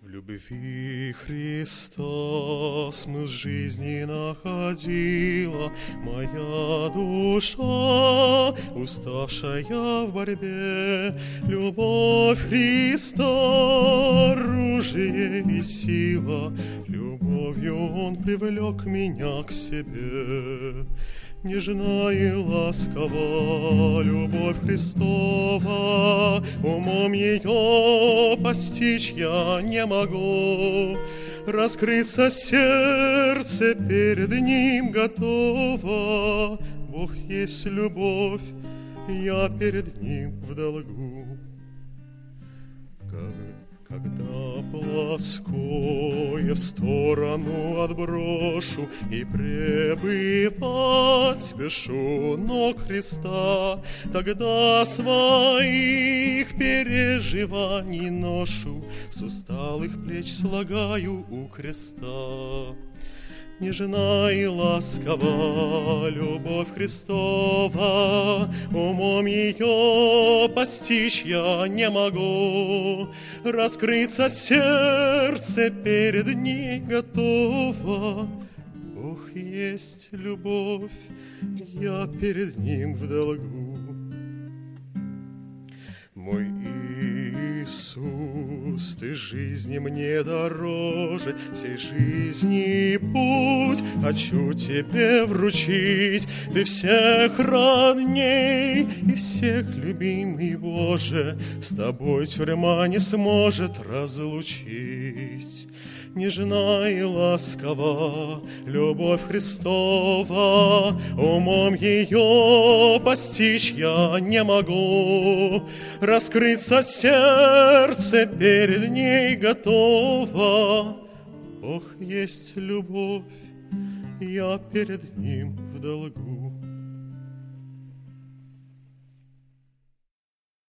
В любви Христа смысл жизни находила моя душа, уставшая в борьбе. Любовь Христа, оружие и сила, любовью Он привлек меня к себе. Нежна и ласкова любовь Христова, умом ее постичь я не могу. Раскрыться сердце перед Ним готово. Бог есть любовь, я перед Ним в долгу. Когда плоское в сторону отброшу и пребывать спешу ног Христа, тогда своих переживаний ношу, с усталых плеч слагаю у креста. Нежна и ласкова любовь Христова, умом ее постичь я не могу. Раскрыться сердце перед ней готово. Бог есть любовь, я перед Ним в долгу. Мой Иисус, Ты жизни мне дороже, всей жизни путь хочу Тебе вручить. Ты всех родней и всех любимый Боже, с Тобой тюрьма не сможет разлучить. Нежна и ласкова любовь Христова, умом ее постичь я не могу. Раскрыться сердце перед ней готово. Бог есть любовь, я перед Ним в долгу.